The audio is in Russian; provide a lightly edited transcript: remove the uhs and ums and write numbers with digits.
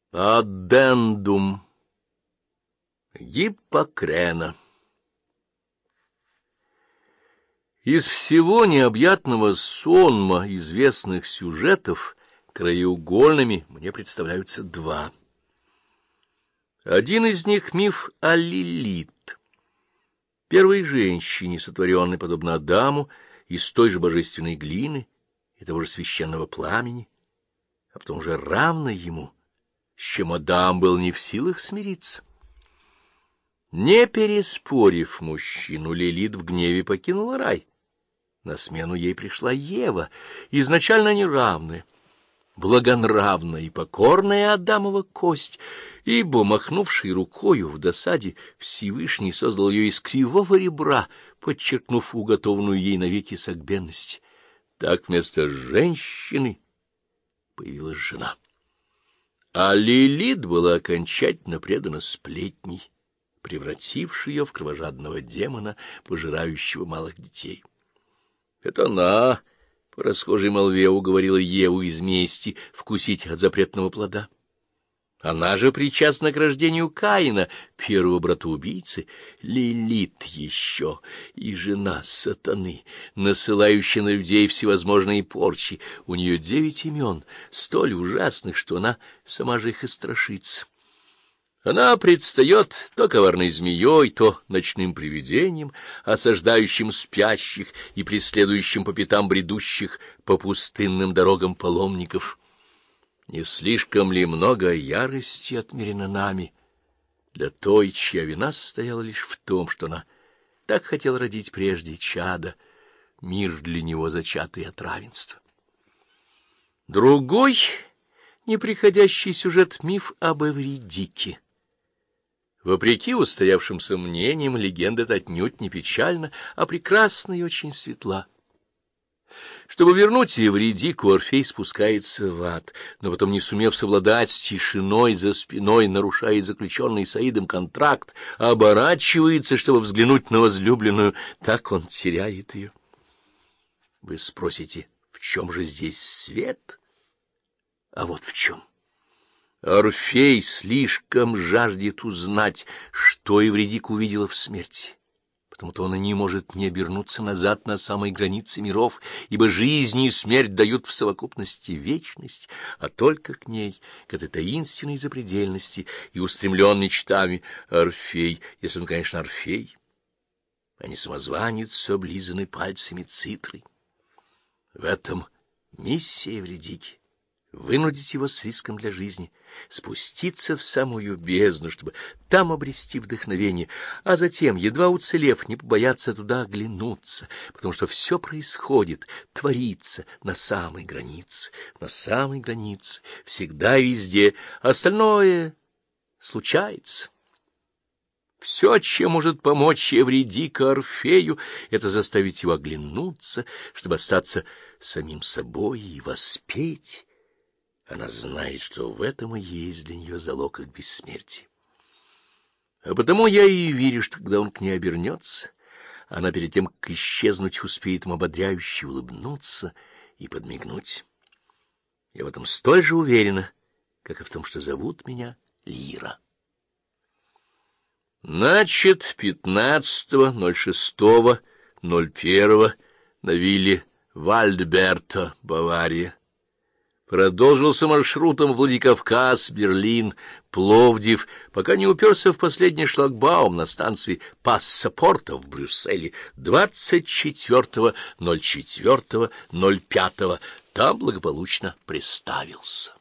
Аддендум Гиппокрена. Из всего необъятного сонма известных сюжетов краеугольными мне представляются два. Один из них — миф о Лилит, первой женщине, сотворенной, подобно Адаму, из той же божественной глины и того же священного пламени, а потом уже равной ему, с чем Адам был не в силах смириться. Не переспорив мужчину, Лилит в гневе покинула рай. На смену ей пришла Ева, изначально неравная, благонравная и покорная Адамова кость, ибо, махнувший рукою в досаде, Всевышний создал ее из кривого ребра, подчеркнув уготованную ей навеки согбенность. Так вместо женщины появилась жена. А Лилит была окончательно предана сплетней, превратившей ее в кровожадного демона, пожирающего малых детей. Это она, по расхожей молве, уговорила Еву из мести вкусить от запретного плода. Она же причастна к рождению Каина, первого брата-убийцы. Лилит еще и жена сатаны, насылающая на людей всевозможные порчи. У нее 9 имен, столь ужасных, что она сама же их и страшится. Она предстает то коварной змеей, то ночным привидением, осаждающим спящих и преследующим по пятам бредущих по пустынным дорогам паломников. Не слишком ли много ярости отмерено нами для той, чья вина состояла лишь в том, что она так хотела родить прежде чада, мир для него зачатый от равенства? Другой неприходящий сюжет — миф об Эвридике. Вопреки устоявшимся мнениям, легенда отнюдь не печальна, а прекрасна и очень светла. Чтобы вернуть Эвридику, Орфей спускается в ад, но потом, не сумев совладать с тишиной за спиной, нарушая заключенный с Аидом контракт, оборачивается, чтобы взглянуть на возлюбленную. Так он теряет ее. Вы спросите, в чем же здесь свет? А вот в чем. Орфей слишком жаждет узнать, что Эвридика увидела в смерти, потому-то он и не может не обернуться назад на самой границе миров, ибо жизнь и смерть дают в совокупности вечность, а только к ней, к этой таинственной запредельности и устремлен мечтами Орфей, если он, конечно, Орфей, а не самозванец с облизанной пальцами цитрой. В этом миссия Эвридики — вынудить его с риском для жизни, спуститься в самую бездну, чтобы там обрести вдохновение, а затем, едва уцелев, не побояться туда оглянуться, потому что все происходит, творится на самой границе, всегда и везде, остальное случается. Все, чем может помочь Эвридика Орфею, это заставить его оглянуться, чтобы остаться самим собой и воспеть. Она знает, что в этом и есть для нее залог их бессмертия. А потому я и верю, что когда он к ней обернется, она перед тем, как исчезнуть, успеет ему ободряюще улыбнуться и подмигнуть. Я в этом столь же уверена, как и в том, что зовут меня Лира. Начат 15.06.01 на вилле Вальдберта, Бавария. Продолжился маршрутом Владикавказ, Берлин, Пловдив, пока не уперся в последний шлагбаум на станции Пассапорта в Брюсселе 24.04.05. Там благополучно приставился.